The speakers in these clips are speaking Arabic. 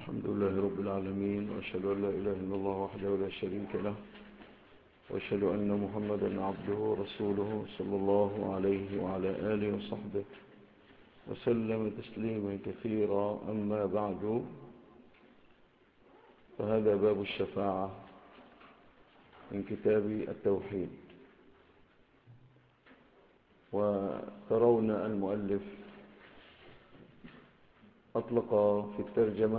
الحمد لله رب العالمين، وأشهد أن لا إله إلا الله وحده لا شريك له، وأشهد أن محمدا عبده ورسوله صلى الله عليه وعلى آله وصحبه وسلم تسليما كثيرا. أما بعد، فهذا باب الشفاعة من كتاب التوحيد. وترون المؤلف أطلق في الترجمة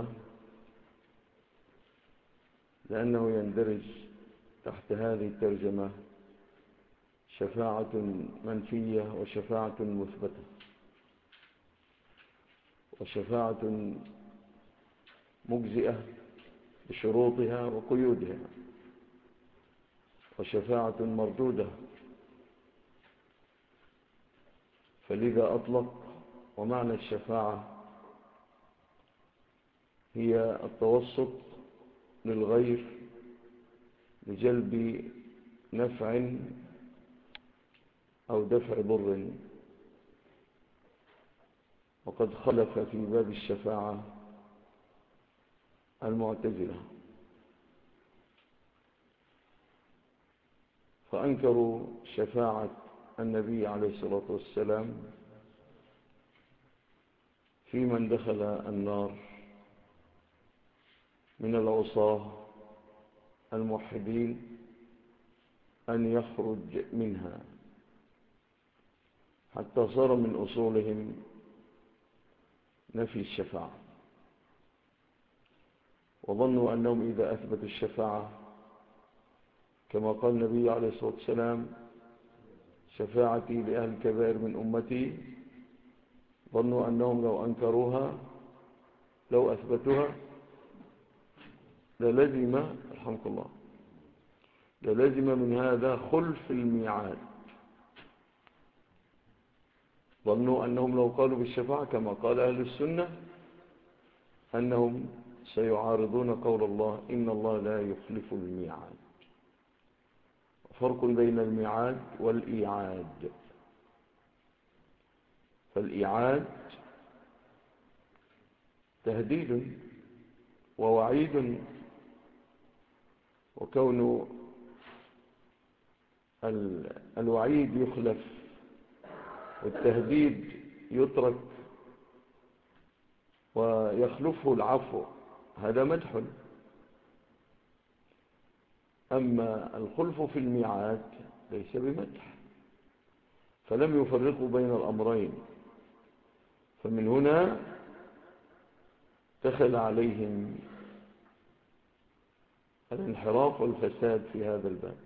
لأنه يندرج تحت هذه الترجمة شفاعة منفية وشفاعة مثبتة، وشفاعة مجزئة بشروطها وقيودها، وشفاعة مردودة. فلذا أطلق. ومعنى الشفاعة هي التوسط للغير لجلب نفع أو دفع ضر. وقد خلف في باب الشفاعة المعتزلة، فأنكروا شفاعة النبي عليه الصلاة والسلام في من دخل النار من العصاة الموحدين أن يخرج منها، حتى صار من أصولهم نفي الشفاعة. وظنوا أنهم إذا أثبتوا الشفاعة كما قال النبي عليه الصلاة والسلام: شفاعتي لأهل الكبائر من أمتي، ظنوا أنهم لو أنكروها لو أثبتوها للزم رحمك الله للزم من هذا خلف الميعاد. ظنوا أنهم لو قالوا بالشفاعة كما قال أهل السنة أنهم سيعارضون قول الله: إن الله لا يخلف الميعاد. فرق بين الميعاد والإيعاد. فالإيعاد تهديد ووعيد، وكون الوعيد يخلف والتهديد يترك ويخلفه العفو، هذا مدح. أما الخلف في الميعاد ليس بمدح، فلم يفرقوا بين الأمرين. فمن هنا دخل عليهم الانحراف والفساد في هذا الباب.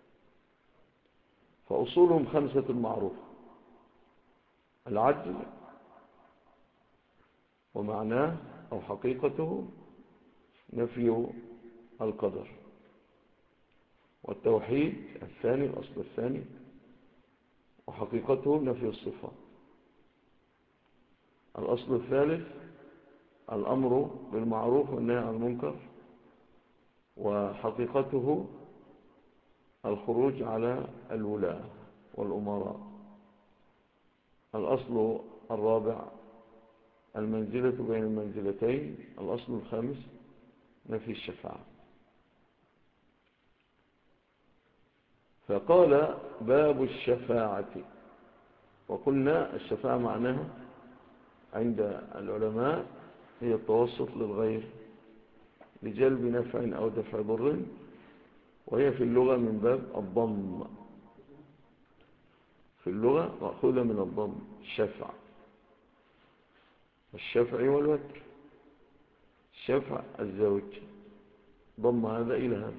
فأصولهم 5 معروفة: العدل ومعناه أو حقيقته نفي القدر، والتوحيد الثاني الأصل الثاني وحقيقته نفي الصفات، الأصل الثالث الأمر بالمعروف والنهي عن المنكر، وحقيقته الخروج على الولاة والأمراء، الأصل الرابع المنزلة بين المنزلتين، الأصل الخامس نفي الشفاعة. فقال: باب الشفاعة. وقلنا الشفاعة معناها عند العلماء هي التوسط للغير لجلب نفع أو دفع ضر، وهي في اللغة من باب الضم. في اللغة مأخوذة من الضم، الشفع، الشفع والوتر. الشفع الزوج، ضم هذا إلى هذا،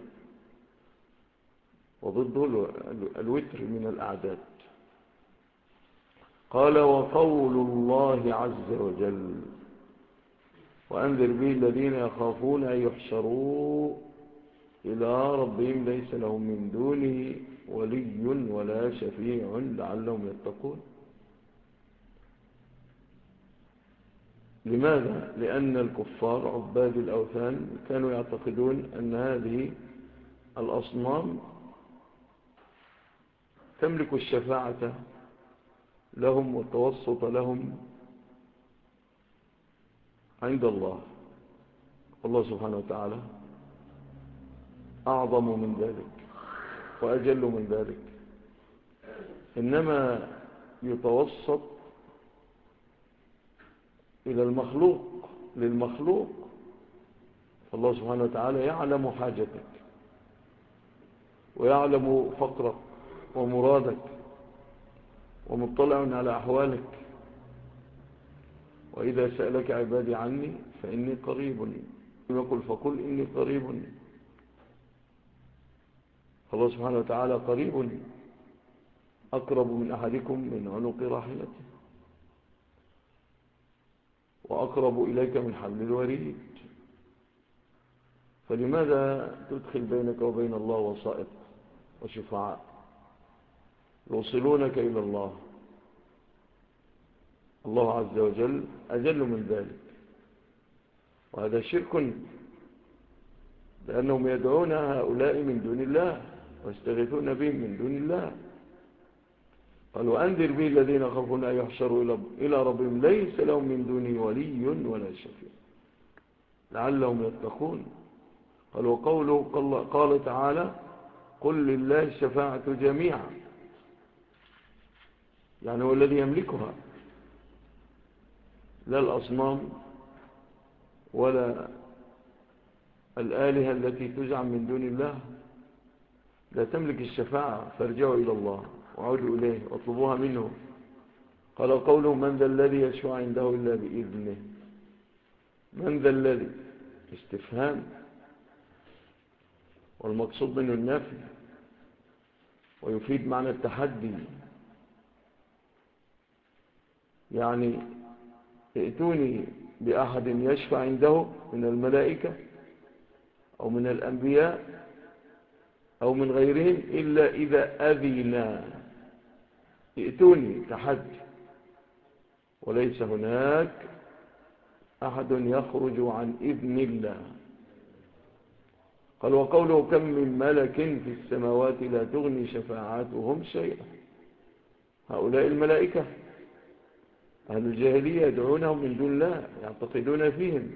وضده الوتر من الأعداد. قال: وقول الله عز وجل: وأنذر به الذين يخافون أن يحشروا إلى ربهم ليس لهم من دونه ولي ولا شفيع لعلهم يتقون. لماذا؟ لأن الكفار عباد الأوثان كانوا يعتقدون أن هذه الأصنام تملك الشفاعة لهم والتوسط لهم عند الله، الله سبحانه وتعالى أعظم من ذلك وأجل من ذلك، إنما يتوسط إلى المخلوق للمخلوق. الله سبحانه وتعالى يعلم حاجتك ويعلم فقرك ومرادك ومطلع على أحوالك. وإذا سألك عبادي عني فإني قريب، يقول فقل إني قريب. الله سبحانه وتعالى قريب، أقرب من أحدكم من عنق راحلته، وأقرب إليك من حبل الوريد. فلماذا تدخل بينك وبين الله وسائط وشفعاء يوصلونك إلى الله؟ الله عز وجل أجل من ذلك، وهذا شرك، لأنهم يدعون هؤلاء من دون الله ويستغيثون بهم من دون الله. قال وأنذر به الذين خافون أن يحشروا إلى ربهم ليس لهم من دونه ولي ولا شفيع لعلهم يتقون. قال وقوله قال تعالى قل لله الشفاعة جميعا، يعني هو الذي يملكها، لا الأصنام ولا الآلهة التي تزعم من دون الله، لا تملك الشفاعة. فارجعوا إلى الله وعودوا إليه واطلبوها منه. قال قوله من ذا الذي يشفع عنده إلا بإذنه. من ذا الذي استفهام، والمقصود منه النفي، ويفيد معنى التحدي. يعني ائتوني بأحد يشفع عنده من الملائكة أو من الأنبياء أو من غيرهم إلا إذا أذنا. ائتوني تحدي، وليس هناك أحد يخرج عن إذن الله. قال وقوله كم من ملك في السماوات لا تغني شفاعاتهم شيئا. هؤلاء الملائكة أهل الجاهلية يدعونهم من دون الله، يعتقدون فيهم.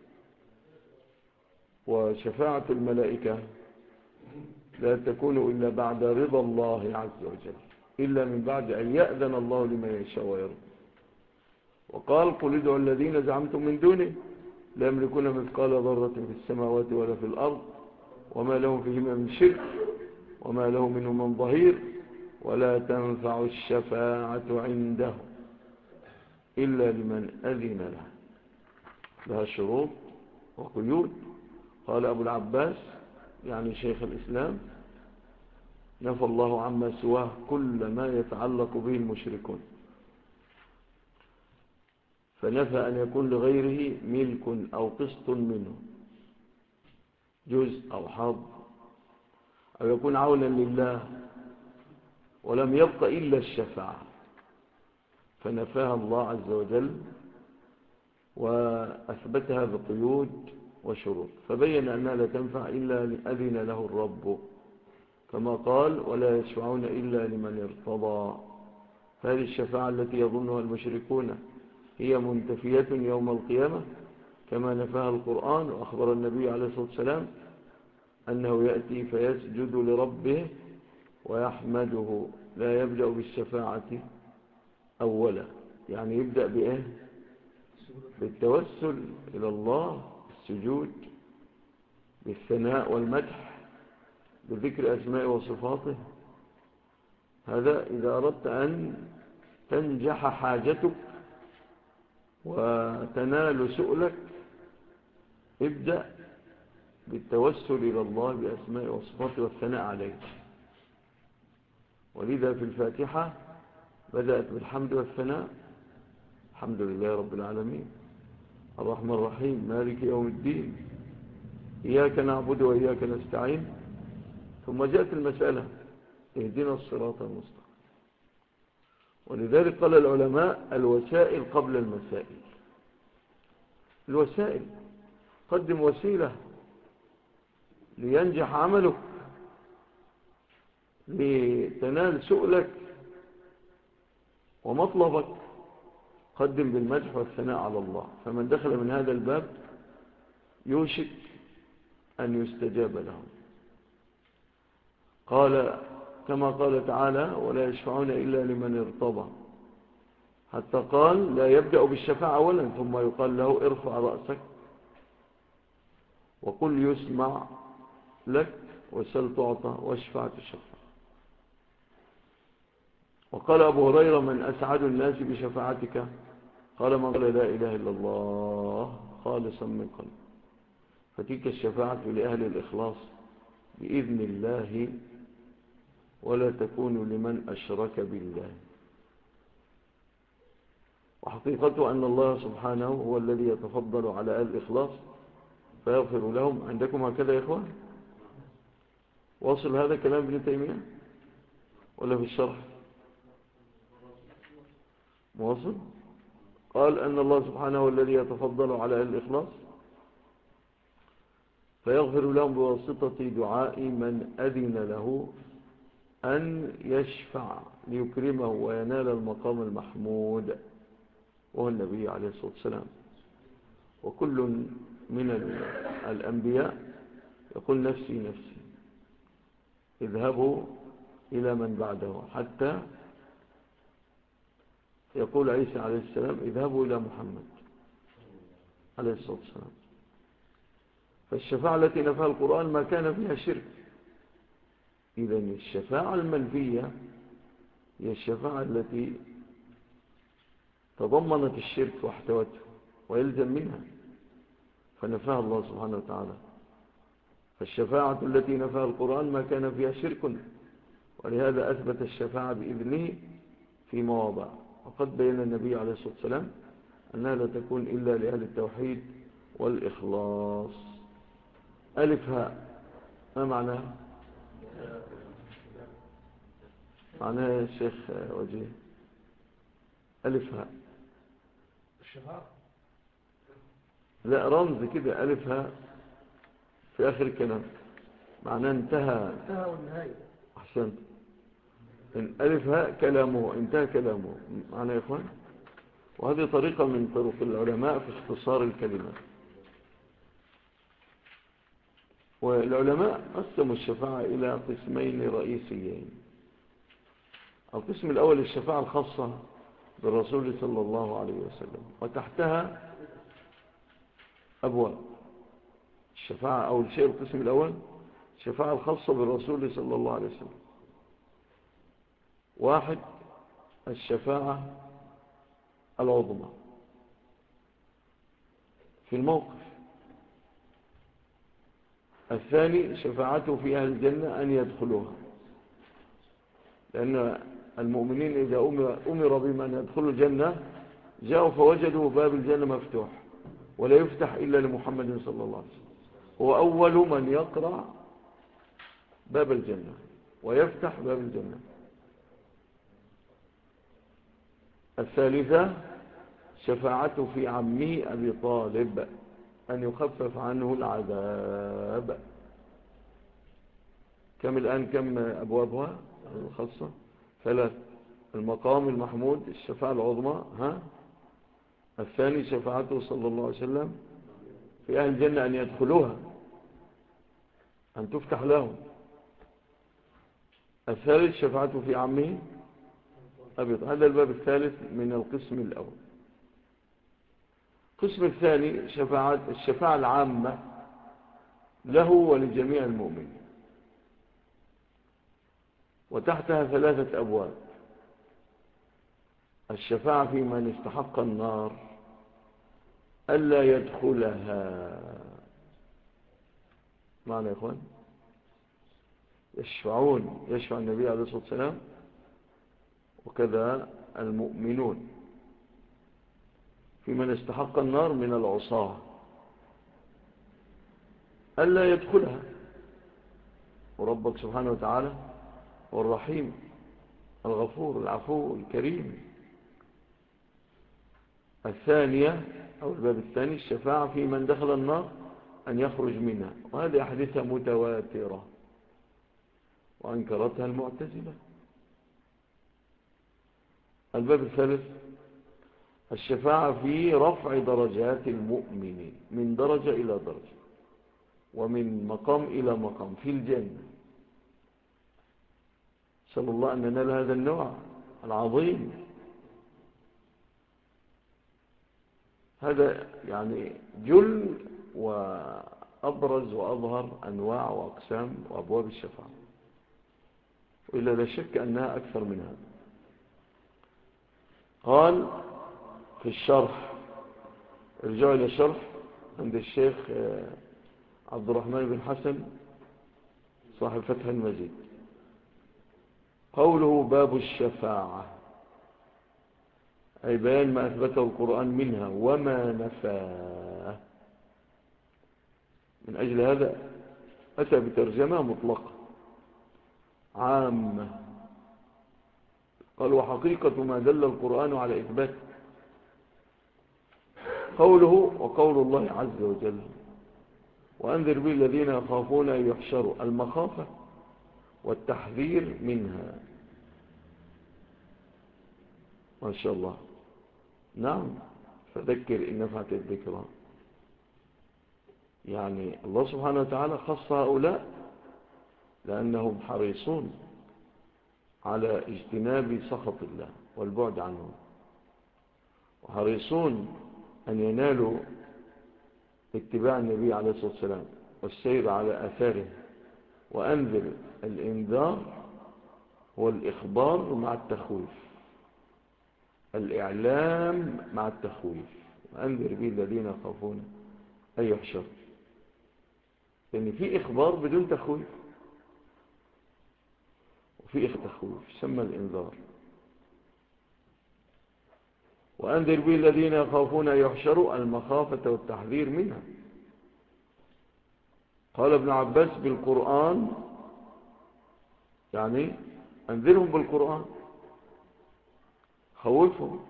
وشفاعة الملائكة لا تكون إلا بعد رضا الله عز وجل، إلا من بعد أن يأذن الله لمن يشاء ويرضى. وقال قل ادعوا الذين زعمتم من دونه لا يملكون مثقال ذرة في السماوات ولا في الأرض وما لهم فيهما من شرك وما له منهم من ظهير ولا تنفع الشفاعة عنده إلا لمن أذن له. لها شروط وقيود. قال أبو العباس يعني شيخ الإسلام نفى الله عما سواه كل ما يتعلق به المشركون، فنفى أن يكون لغيره ملك أو قسط منه، جزء أو حظ، أو يكون عونا لله، ولم يبق إلا الشفاعة، فنفاها الله عز وجل وأثبتها بقيود وشروط. فبين أنها لا تنفع إلا لأذن له الرب، كما قال ولا يشفعون إلا لمن ارتضى. هذه الشفاعة التي يظنها المشركون هي منتفية يوم القيامة كما نفاها القرآن. وأخبر النبي عليه الصلاة والسلام أنه يأتي فيسجد لربه ويحمده، لا يبدأ بالشفاعة أولا، يعني يبدأ بإيه؟ بالتوسل إلى الله، بالسجود، بالثناء والمدح، بذكر أسماء وصفاته. هذا إذا أردت أن تنجح حاجتك وتنال سؤلك، ابدأ بالتوسل إلى الله بأسماء وصفاته والثناء عليه. ولذا في الفاتحة بدأت بالحمد والثناء. الحمد لله رب العالمين الرحمن الرحيم مالك يوم الدين إياك نعبد وإياك نستعين. ثم جاءت المسألة اهدنا الصراط المستقيم. ولذلك قال العلماء الوسائل قبل المسائل. الوسائل قدم وسيلة لينجح عملك، لتنال سؤلك ومطلبك، قدم بالمدح والثناء على الله. فمن دخل من هذا الباب يوشك أن يستجاب لهم. قال كما قال تعالى ولا يشفعون إلا لمن ارتضى، حتى قال لا يبدأ بالشفاعة أولا ثم يقال له ارفع رأسك وقل يسمع لك وسل تعطى واشفع تشفع. وقال أبو هريرة من أسعد الناس بشفاعتك؟ قال من قال لا إله إلا الله خالصا من قلب. فتلك الشفاعة لأهل الإخلاص بإذن الله ولا تكون لمن أشرك بالله. وحقيقته أن الله سبحانه هو الذي يتفضل على أهل الإخلاص فيغفر لهم. عندكم هكذا يا إخوان؟ واصل هذا كلام ابن تيمية ولا في الشرح؟ مواصل. قال أن الله سبحانه هو الذي يتفضل على أهل الإخلاص فيغفر لهم بواسطة دعاء من أذن له أن يشفع ليكرمه وينال المقام المحمود وهو النبي عليه الصلاة والسلام. وكل من الأنبياء يقول نفسي نفسي، اذهبوا إلى من بعده، حتى يقول عيسى عليه السلام اذهبوا إلى محمد عليه الصلاة والسلام. فالشفاعة التي نفاها القرآن ما كان فيها شرك. إذن الشفاعة المنفية هي الشفاعة التي تضمنت الشرك واحتوته ويلزم منها فنفاها الله سبحانه وتعالى. فالشفاعة التي نفاها القرآن ما كان فيها شرك، ولهذا أثبت الشفاعة بإذنه في مواضع. وقد بين النبي عليه الصلاة والسلام أنها لا تكون إلا لأهل التوحيد والإخلاص. ألف هاء ما معناها؟ معناها يا شيخ وجيه ألف هاء الشفاعة لا رمز كده ألف هاء في آخر الكلام معناه انتهى والنهاية. أحسنت. إن ألف هاء كلامه انتهى كلامه معناه يا إخوان. وهذه طريقة من طرق العلماء في اختصار الكلمات. والعلماء قسموا الشفاعة إلى قسمين رئيسيين. القسم الأول الشفاعة الخاصة بالرسول صلى الله عليه وسلم، وتحتها أبواب الشفاعة. أو الشيء القسم الأول الشفاعة الخاصة بالرسول صلى الله عليه وسلم. واحد الشفاعة العظمى في الموقف. الثاني شفاعته في أهل الجنة أن يدخلوها، لأن المؤمنين إذا أمر بمن يدخلوا الجنة جاءوا فوجدوا باب الجنة مفتوح ولا يفتح إلا لمحمد صلى الله عليه وسلم. هو أول من يقرأ باب الجنة ويفتح باب الجنة. الثالثة شفاعته في عمه أبي طالب أن يخفف عنه العذاب. كم الآن كم أبوابها الخاصة؟ ثلاث. المقام المحمود الشفاعة العظمى الثاني شفاعته صلى الله عليه وسلم في أهل الجنة أن يدخلوها أن تفتح لهم. الثالث شفاعته في عمه أبي طالب. هذا الباب الثالث من القسم الأول. القسم الثاني الشفاعة العامة له ولجميع المؤمنين، وتحتها ثلاثة أبواب. الشفاعة في من استحق النار ألا يدخلها. معنى يا إخوان يشفع النبي عليه الصلاة والسلام وكذا المؤمنون في من استحق النار من العصاة ألا يدخلها. وربك سبحانه وتعالى هو الرحيم الغفور العفو الكريم. الثانية أو الباب الثاني الشفاعة في من دخل النار أن يخرج منها، وهذه أحاديث متواترة وأنكرتها المعتزلة. الباب الثالث الشفاعة في رفع درجات المؤمنين من درجة إلى درجة ومن مقام إلى مقام في الجنة. نسأل الله أن ننال هذا النوع العظيم. هذا يعني جل وأبرز وأظهر أنواع وأقسام وأبواب الشفاعة، وإلا لا شك أنها أكثر من هذا. قال في الشرح، ارجعوا إلى الشرح عند الشيخ عبد الرحمن بن حسن صاحب فتح المجيد، قوله باب الشفاعة أي بيان ما أثبته القرآن منها وما نفاه. من أجل هذا أتى بترجمة مطلقة عامة. قال وحقيقة ما دل القرآن على إثباته قوله وقول الله عز وجل وأنذر به الذين يخافون أن يحشروا، المخافة والتحذير منها. ما شاء الله. نعم، فذكر إن نفعت الذكرى. يعني الله سبحانه وتعالى خص هؤلاء لأنهم حريصون على اجتناب سخط الله والبعد عنه، وحريصون أن ينالوا اتباع النبي عليه الصلاة والسلام والسير على آثاره. وأنذر الإنذار هو الإخبار مع التخويف، الإعلام مع التخويف. وأنذر به الذين يخافون أن يحشروا، لأن في إخبار بدون تخويف وفي تخويف سمى الإنذار. وأنذر به الذين يخافون أن يحشروا، المخافة والتحذير منها. قال ابن عباس بالقرآن، يعني أنذرهم بالقرآن، خوفهم.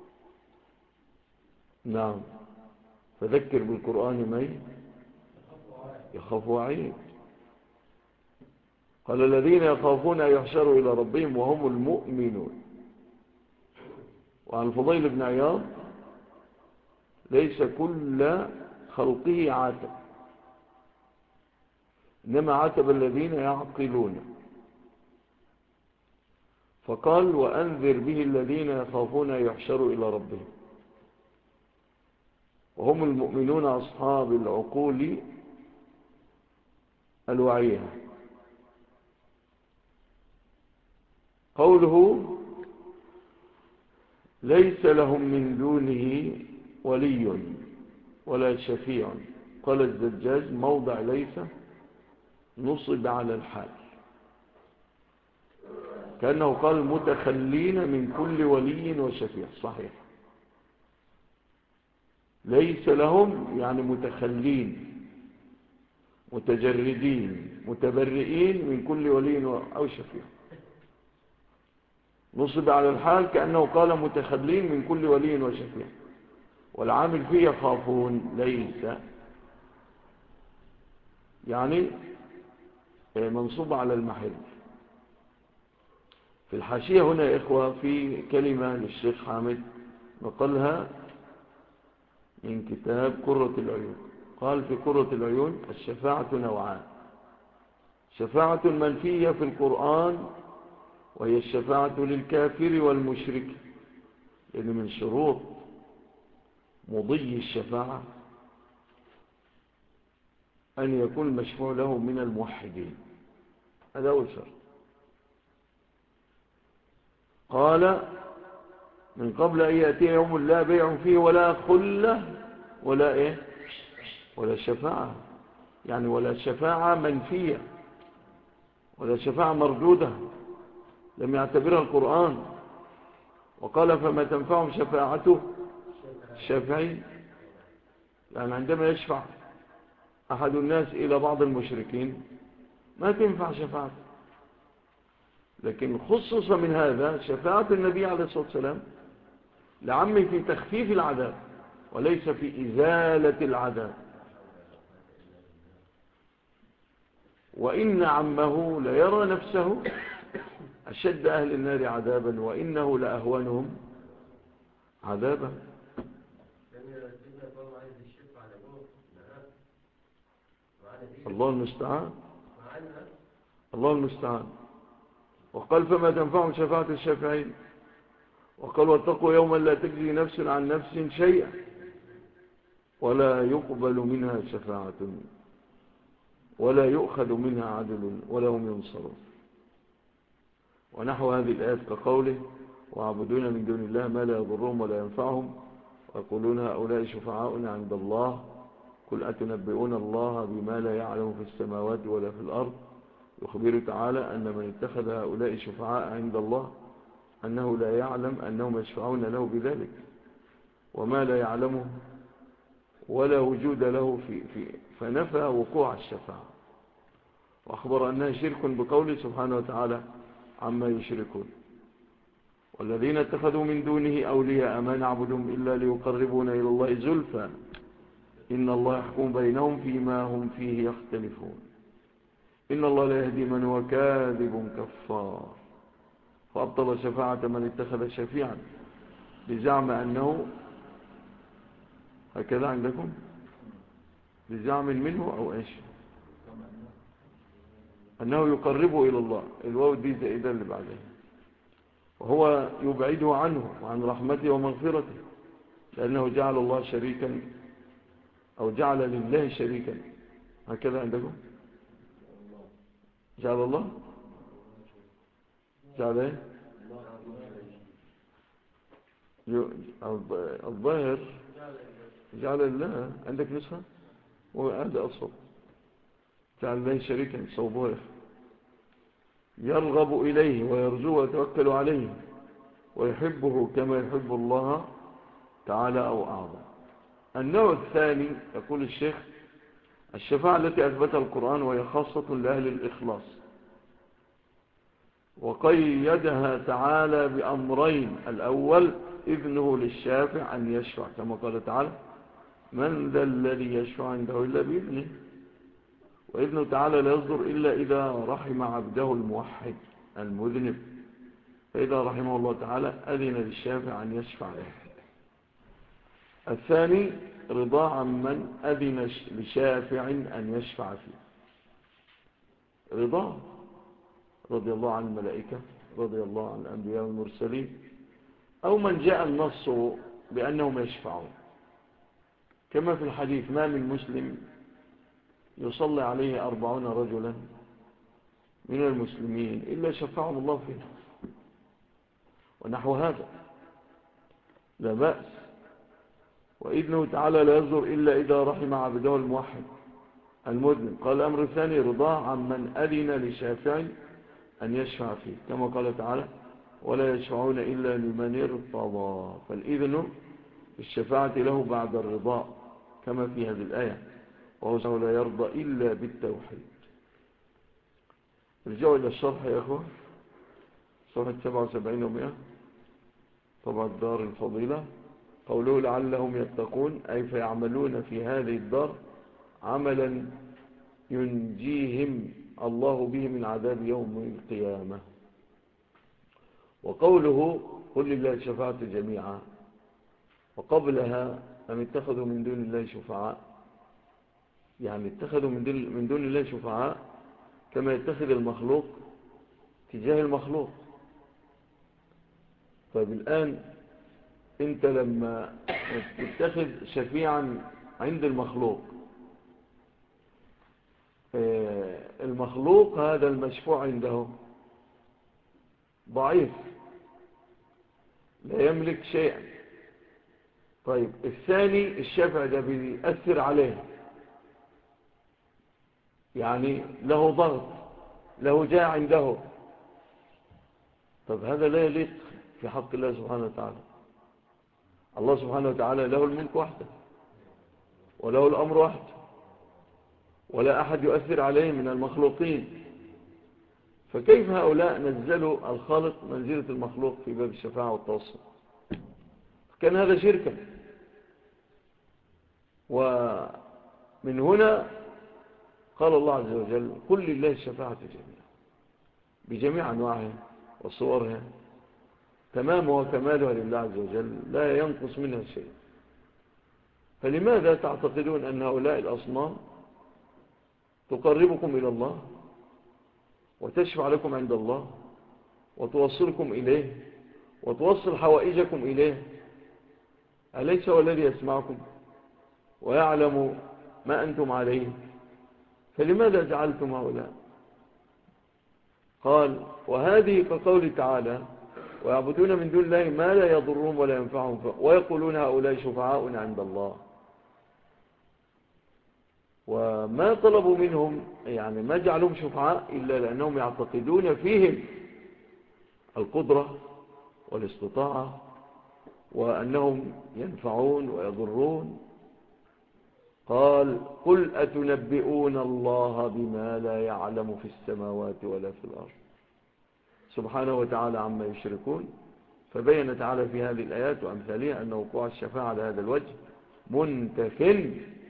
نعم، فذكر بالقرآن من يخاف وعيد. قال الذين يخافون أن يحشروا إلى ربهم وهم المؤمنون. وعن الفضيل بن عياض ليس كل خلقه عاتب، إنما عاتب الذين يعقلون. فقال وأنذر به الذين يخافون أن يحشروا إلى ربهم وهم المؤمنون أصحاب العقول الوعية. قوله ليس لهم من دونه ولي ولا شفيع، قال الزجاج موضع ليس نصب على الحال، كأنه قال متخلين من كل ولي وشفيع. صحيح، ليس لهم يعني متخلين متجردين متبرئين من كل ولي أو شفيع. نصب على الحال كأنه قال متخلين من كل ولي وشفيع، والعامل فيه يخافون ليس يعني منصوب على المحل. في الحاشية هنا يا إخوة في كلمة للشيخ حامد نقلها من كتاب قرة العيون. قال في قرة العيون الشفاعة نوعان: شفاعة منفية في القرآن وهي الشفاعة للكافر والمشرك، لأن من شروط مضي الشفاعة أن يكون المشفوع له من الموحدين، هذا أول شرط. قال من قبل أن يأتي يوم لا بيع فيه ولا خلة ولا إيه ولا شفاعة، يعني ولا شفاعة منفية ولا شفاعة مردودة لم يعتبرها القرآن. وقال فما تنفعهم شفاعته الشافعين، يعني عندما يشفع أحد الناس إلى بعض المشركين ما تنفع شفاعته. لكن خصص من هذا شفاعة النبي عليه الصلاة والسلام لعمه في تخفيف العذاب وليس في إزالة العذاب. وإن عمه ليرى نفسه أشد أهل النار عذابا وإنه لأهونهم عذابا. الله المستعان. الله المستعان. وقال فما تنفعهم شفاعة الشافعين. وقال واتقوا يوما لا تجزي نفس عن نفس شيئا ولا يقبل منها شفاعة ولا يؤخذ منها عدل ولا هم ينصرون. ونحو هذه الآيات كقوله وعبدون من دون الله ما لا يضرهم ولا ينفعهم ويقولون هؤلاء شفعاؤنا عند الله قل أتنبئون الله بما لا يعلم في السماوات ولا في الأرض. يخبر تعالى أن من اتخذ هؤلاء شفعاء عند الله أنه لا يعلم أنهم يشفعون له بذلك وما لا يعلمه ولا وجود له فنفى وقوع الشفاعة وأخبر أنها شرك بقوله سبحانه وتعالى عما يشركون والذين اتخذوا من دونه أولياء ما نعبدهم إلا ليقربونا إلى الله زلفى إن الله يحكم بينهم فيما هم فيه يختلفون إن الله لا يهدي من هو كاذب كفار. فأبطل شفاعة من اتخذ شفيعا بزعم أنه هكذا عندكم بزعم منه أو إيش أنه يقربه إلى الله الواو دي زائدة اللي بعدها وهو يبعده عنه وعن رحمته ومغفرته لأنه جعل الله شريكا أو جعل لله شريكا هكذا عندكم جعل الله جعل ايه الظاهر جعل الله عندك نسخة وهذا أصل جعل الله شريكا صوبه يرغب إليه ويرجوه ويتوكل عليه ويحبه كما يحب الله تعالى أو أعظم. النوع الثاني يقول الشيخ الشفاعة التي أثبتها القرآن وهي خاصة لأهل الإخلاص وقيدها تعالى بأمرين الأول إذنه للشافع أن يشفع كما قال تعالى من ذا الذي يشفع عنده إلا بإذنه وإذنه تعالى لا يصدر إلا إذا رحم عبده الموحد المذنب فإذا رحمه الله تعالى أذن للشافع أن يشفع له. الثاني رضا عمن أذن لشافع أن يشفع فيه رضا رضي الله عن الملائكة رضي الله عن الأنبياء والمرسلين أو من جاء النص بأنهم يشفعون كما في الحديث ما من مسلم يصلي عليه 40 رجلا من المسلمين إلا شفعهم الله فيه ونحو هذا لا بأس. وإذنه تعالى لا يصدر إلا إذا رحم عبده الموحد المذنب. قال الأمر الثاني رضاه عمن أذن لشافع أن يشفع فيه كما قال تعالى ولا يشفعون إلا لمن ارتضى فالإذن في الشفاعة له بعد الرضا كما في هذه الآية وهو لا يرضى إلا بالتوحيد. رجعوا إلى الشرح يا أخوة صفحة 77 و100 طبعا الدار الفضيلة قوله لعلهم يتقون أي فيعملون في هذه الدار عملا ينجيهم الله به من عذاب يوم القيامة. وقوله قل لله الشفاعة جميعا وقبلها أم اتخذوا من دون الله شفعاء يعني اتخذوا من دون الله شفعاء كما يتخذ المخلوق تجاه المخلوق. طيب الآن انت لما تتخذ شفيعا عند المخلوق المخلوق هذا المشفوع عنده ضعيف لا يملك شيئا. طيب الثاني الشفع ده بيأثر عليه يعني له ضغط له جاء عنده. طب هذا لا يليق في حق الله سبحانه وتعالى. الله سبحانه وتعالى له الملك وحده وله الأمر وحده ولا أحد يؤثر عليه من المخلوقين فكيف هؤلاء نزلوا الخالق منزلة المخلوق في باب الشفاعة والتوسط كان هذا شركا. ومن هنا قال الله عز وجل قل لله الشفاعة جميعا بجميع أنواعها وصورها تمامها وكمالها لله عز وجل لا ينقص منها شيء. فلماذا تعتقدون أن هؤلاء الأصنام تقربكم إلى الله وتشفع لكم عند الله وتوصلكم إليه وتوصل حوائجكم إليه؟ أليس هو الذي يسمعكم ويعلم ما أنتم عليه؟ فلماذا جعلتم هؤلاء؟ قال وهذه كقول تعالى ويعبدون من دون الله ما لا يضرهم ولا ينفعهم ويقولون هؤلاء شفعاؤنا عند الله. وما طلبوا منهم يعني ما جعلهم شفعاء إلا لأنهم يعتقدون فيهم القدرة والاستطاعة وأنهم ينفعون ويضرون. قال قل أتنبئون الله بما لا يعلم في السماوات ولا في الأرض سبحانه وتعالى عما يشركون. فبين تعالى في هذه الآيات وأمثالها أن وقوع الشفاعة على هذا الوجه منتف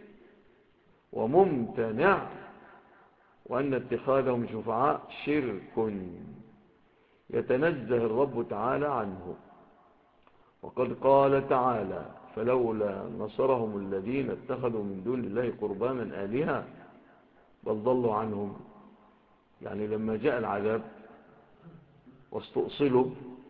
وممتنع وأن اتخاذهم شفعاء شرك يتنزه الرب تعالى عنه. وقد قال تعالى فلولا نصرهم الذين اتخذوا من دون الله قربانا آلهة بل ضلوا عنهم. يعني لما جاء العذاب واستؤصلوا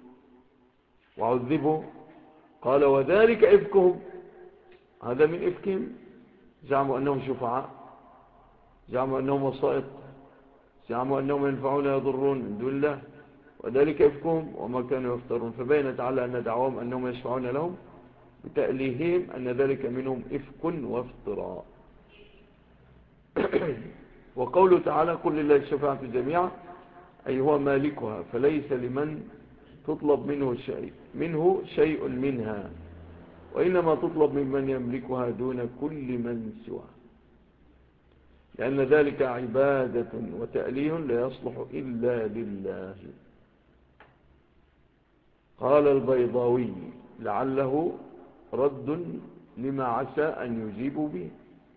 وعذبوا قال وذلك إفكهم، هذا من إفكهم، زعموا أنهم شفعاء، زعموا أنهم وسائط، زعموا أنهم ينفعون يضرون من دون الله، وذلك إفكهم وما كانوا يفترون. فبين تعالى أن دعواهم أنهم يشفعون لهم بتأليههم أن ذلك منهم إفك وافتراء. وقوله تعالى قل لله الشفاعة جميعا أي هو مالكها فليس لمن تطلب منه شيء منها وإنما تطلب ممن يملكها دون كل من سواه لأن ذلك عبادة وتأليه لا يصلح إلا لله. قال البيضاوي لعله رد لما عسى أن يجيبوا به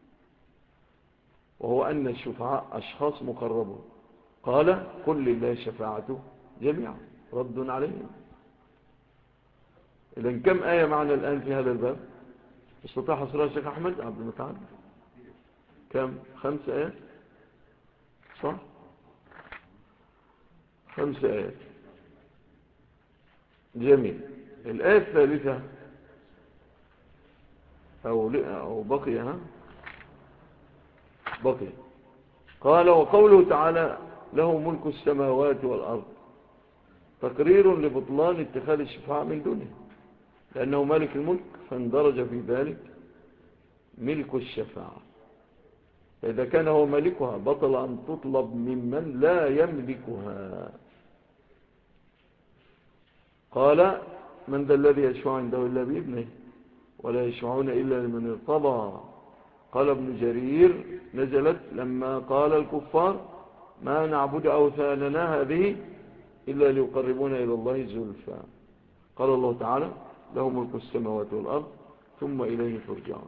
وهو أن الشفعاء أشخاص مقربون. قال قل لله شفاعته جميعا رد عليهم. إذن كم آية معنا الآن في هذا الباب؟ استطاع حصرها الشيخ أحمد عبد المتعال كم؟ 5 آيات صح؟ 5 آيات. جميل. الآية الثالثة أو بقي قال وقوله تعالى له ملك السماوات والأرض تقرير لبطلان اتخاذ الشفاعة من دونه لأنه مالك الملك فاندرج في ذلك ملك الشفاعة. فإذا كان هو مالكها بطل أن تطلب ممن لا يملكها. قال من ذا الذي يشفع عنده إلا بإذنه ولا يشفعون إلا لمن ارتضى. قال ابن جرير نزلت لما قال الكفار ما نعبد أوثاننا هذه إلا ليقربون إلى الله زلفى. قال الله تعالى له ملك السماوات والأرض ثم إليه ترجعون.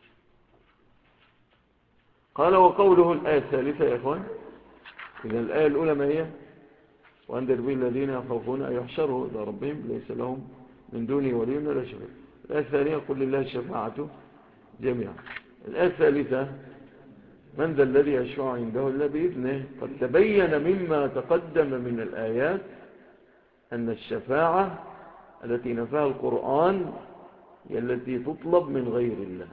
قال وقوله الآية الثالثة يا إخوان إذا الآية الأولى ما هي وأنذر به الذين يخافون أن يحشروا إلى ربهم ليس لهم من دونه ولي ولا شفيع. الآية الثانية قل لله الشفاعة جميعا. الآية الثالثة من ذا الذي يشفع عنده إلا بإذنه. قد تبين مما تقدم من الآيات أن الشفاعة التي نفاها القرآن هي التي تطلب من غير الله.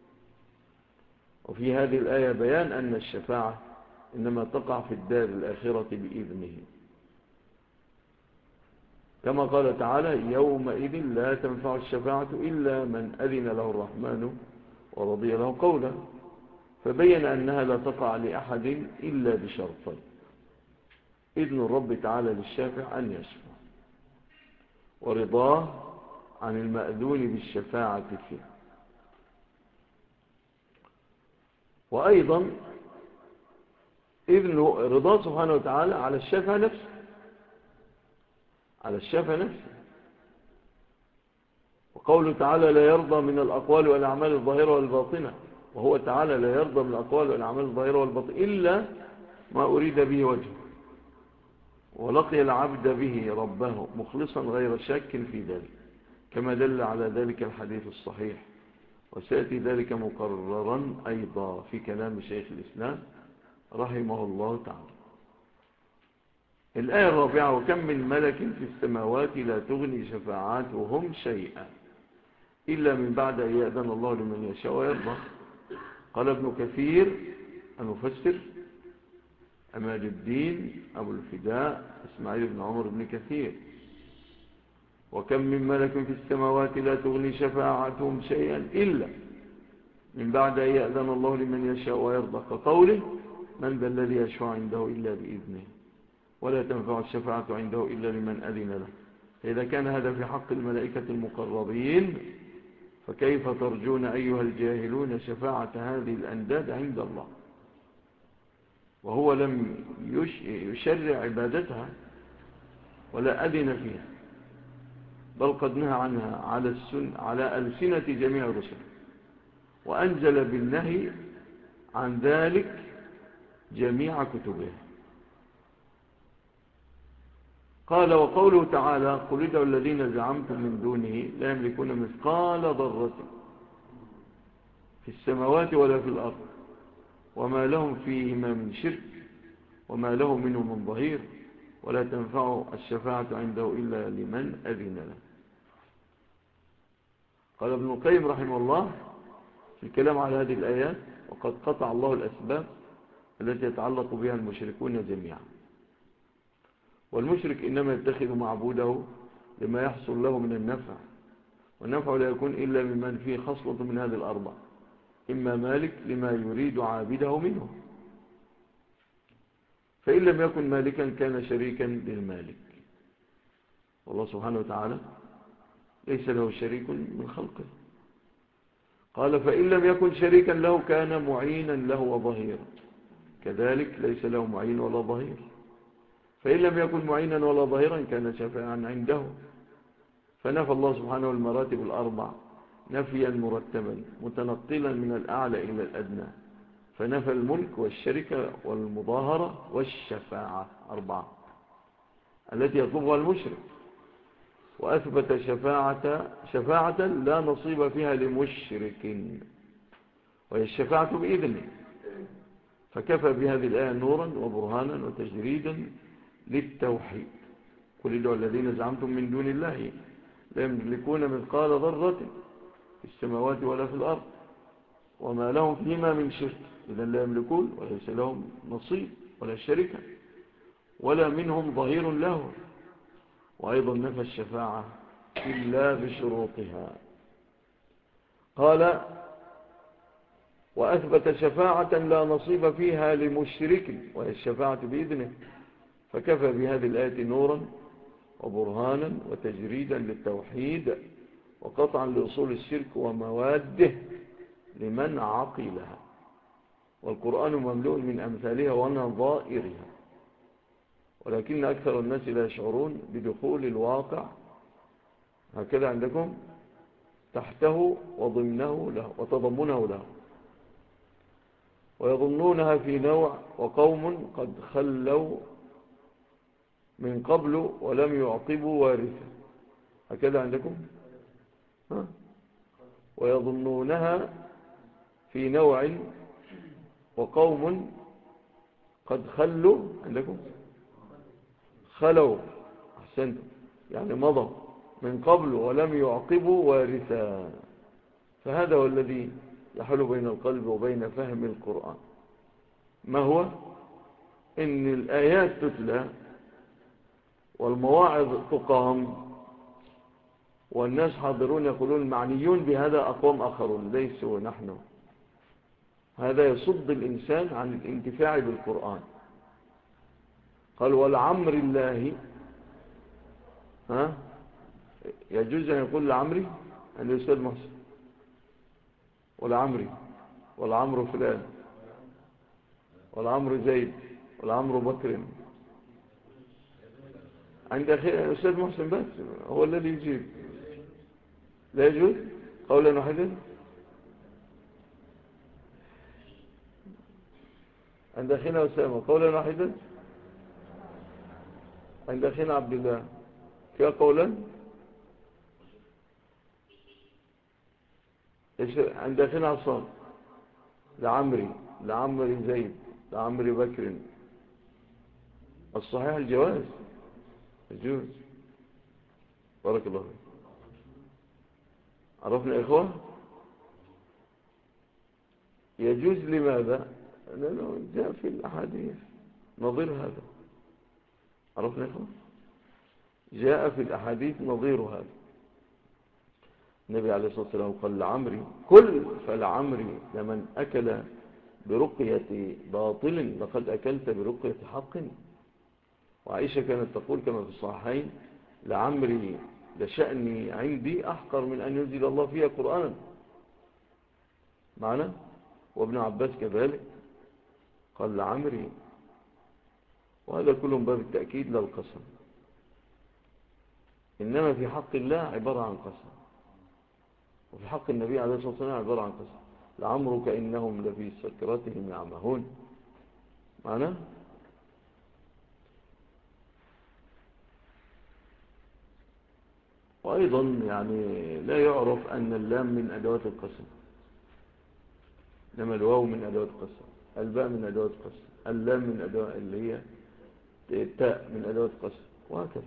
وفي هذه الآية بيان أن الشفاعة إنما تقع في الدار الآخرة بإذنه كما قال تعالى يومئذ لا تنفع الشفاعة إلا من أذن له الرحمن ورضي له قولا. فبين أنها لا تقع لأحد إلا بشرطين إذن الرب تعالى للشافع أن يشفع ورضاه عن المأذون بالشفاعة فيه. وأيضا إذن رضاه سبحانه وتعالى على الشافع نفسه وقوله تعالى لا يرضى من الأقوال والأعمال الظاهرة والباطنة وهو تعالى لا يرضى من الأقوال والأعمال الظاهرة والباطنة إلا ما أريد به وجهه ولقي العبد به ربه مخلصا غير شاك في ذلك كما دل على ذلك الحديث الصحيح وسيأتي ذلك مقررا أيضا في كلام شيخ الإسلام رحمه الله تعالى. الآية الرابعة: وكم من ملك في السماوات لا تغني شفاعاتهم شيئا إلا من بعد أن يأذن الله لمن يشاء ويرضى. قال ابن كثير المفسر أمال الدين أبو الفداء إسماعيل بن عمر بن كثير: وكم من ملك في السماوات لا تغني شفاعتهم شيئا إلا من بعد أن يأذن الله لمن يشاء ويرضى، كقوله: من ذا الذي يشفع عنده إلا بإذنه ولا تنفع الشفاعة عنده إلا لمن أذن له. فإذا كان هذا في حق الملائكة المقربين، فكيف ترجون أيها الجاهلون شفاعة هذه الأنداد عند الله وهو لم يشرع عبادتها ولا أذن فيها، بل قد نهى عنها على ألسنة جميع الرسل، وأنزل بالنهي عن ذلك جميع كتبه. قال: وقوله تعالى: قل ادعوا الذين زعمتم من دونه لا يملكون مثقال ذرة في السماوات ولا في الأرض وما لهم فيهما من شرك وما له منه من ظهير ولا تنفع الشفاعة عنده إلا لمن أذن له. قال ابن القيم رحمه الله في الكلام على هذه الآيات: وقد قطع الله الأسباب التي يتعلق بها المشركون جميعا، والمشرك إنما يتخذ معبوده لما يحصل له من النفع، والنفع لا يكون إلا ممن فيه خصلة من هذه الأربع: إما مالك لما يريد عابده منه، فإن لم يكن مالكا كان شريكا للمالك، والله سبحانه وتعالى ليس له شريك من خلقه. قال: فإن لم يكن شريكا له كان معينا له وظهيرا، كذلك ليس له معين ولا ظهير. فإن لم يكن معينا ولا ظهيرا كان شفاعا عنده. فنفى الله سبحانه المراتب الأربع نفيا مرتبا متنقلا من الأعلى إلى الأدنى، فنفى الملك والشركة والمظاهرة والشفاعة أربعة التي يطلبها المشرك، وأثبت شفاعة لا نصيب فيها لمشرك، وهي الشفاعة بإذنه، فكفى بهذه الآية نورا وبرهانا وتجريدا للتوحيد. قل ادعوا الذين زعمتم من دون الله لا يملكون مثقال ذرة في السماوات ولا في الأرض وما لهم فيما من شرك، إذا لا يملكون وليس لهم نصيب ولا شركة ولا منهم ظهير له. وأيضا نفى الشفاعة إلا بشروطها. قال: وأثبت شفاعة لا نصيب فيها لمشرك، وهي الشفاعة بإذنه، فكفى بهذه الآية نورا وبرهانا وتجريدا للتوحيد وقطعا لأصول الشرك ومواده لمن عقلها. والقرآن مملوء من أمثالها ونظائرها، ولكن أكثر الناس لا يشعرون بدخول الواقع هكذا عندكم تحته وضمنه له وتضمنه له، ويظنونها في نوع: وقوم قد خلوا من قبل ولم يعقبوا وارثا، هكذا عندكم ويظنونها في نوع: وقوم قد خلوا عندكم خلوا، أحسنتم، يعني مضى من قبل ولم يعقبوا وارثا. فهذا هو الذي يحول بين القلب وبين فهم القرآن. ما هو؟ إن الآيات تتلى والمواعظ تقام والناس حاضرون يقولون معنيون بهذا أقوام آخرون ليسوا نحن. هذا يصد الإنسان عن الانتفاع بالقرآن. قال: والعمر الله، يجوز أن يقول لعمري عند الأستاذ محسن والعمري والعمر فلان والعمر زيد والعمر بكر عند الأستاذ محسن بس هو الذي يجيب. لا يجوز قولا واحدا عند أخينا أسامة، قولا واحدا عند أخينا عبد الله، فيها قولا. عند أخينا عصام لعمري، لعمري زيد، لعمري بكر. الصحيح الجواز يجوز. بارك الله فيك. عرفنا يا إخوة؟ يجوز لماذا؟ لأنه جاء في الأحاديث نظير هذا. عرفنا يا إخوة؟ جاء في الأحاديث نظير هذا. النبي عليه الصلاة والسلام قال لعمري كل، فلعمري لمن أكل برقية باطل لقد أكلت برقية حق. وعائشة كانت تقول كما في الصحيحين لعمري لشأني عندي أحقر من أن ينزل الله فيها قرآنا معنا. وابن عباس كذلك قال لعمري. وهذا كله باب التأكيد لا القسم، إنما في حق الله عبارة عن قسم، وفي حق النبي عليه الصلاة والسلام عبارة عن قسم. لعمرك إنهم لفي سكرتهم يعمهون معنا. وأيضا يعني لا يعرف أن اللام من أدوات القسم، إنما الواو من أدوات القسم، الباء من أدوات القسم، اللام من أدوات اللي هي التاء من أدوات القسم، وهكذا.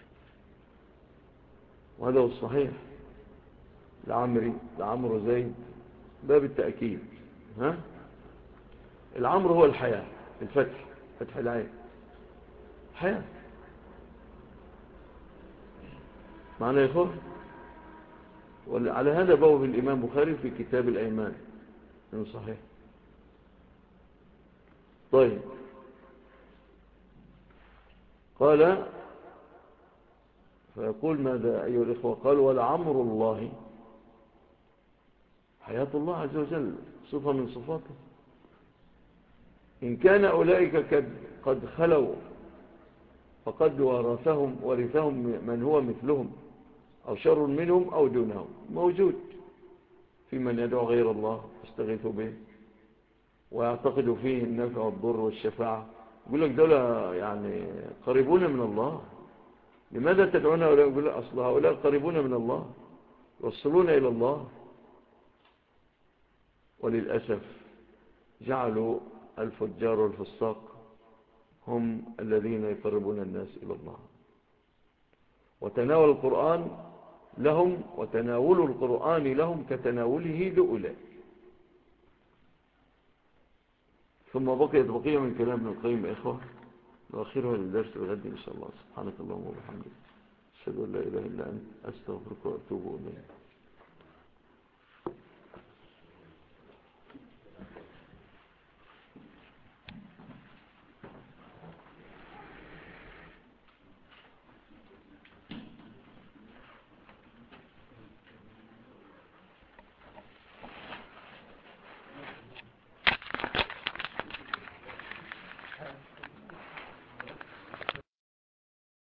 وهذا هو الصحيح. لعمري، لعمر زيد، باب التأكيد. ها؟ العمر هو الحياة، الفتح، فتح العين، حياة. معنى يا إخوة؟ وعلى هذا بواب الإمام بخاري في كتاب الأيمان من صحيح. طيب، قال فيقول ماذا أيها الإخوة؟ قال ولعمر الله، حياة الله عز وجل صفة من صفاته. إن كان أولئك قد خلوا فقد ورثهم من هو مثلهم أو شر منهم أو دونهم. موجود في من يدعو غير الله يستغيث به ويعتقد فيه النفع والضر والشفاعة. يقول لك دولة يعني قريبون من الله، لماذا تدعون هؤلاء؟ يقول لك أصل هؤلاء قريبون من الله يوصلون إلى الله. وللأسف جعلوا الفجار والفساق هم الذين يقربون الناس إلى الله. وتناول القرآن لهم، وتناول القرآن لهم كتناوله لأولئك. ثم بقيت بقية من كلام ابن القيم يا إخوة، وآخرها للدرس الغد إن شاء الله. سبحانك اللهم وبحمدك، أشهد أن لا إله إلا أنت، أستغفرك وأتوب إليك.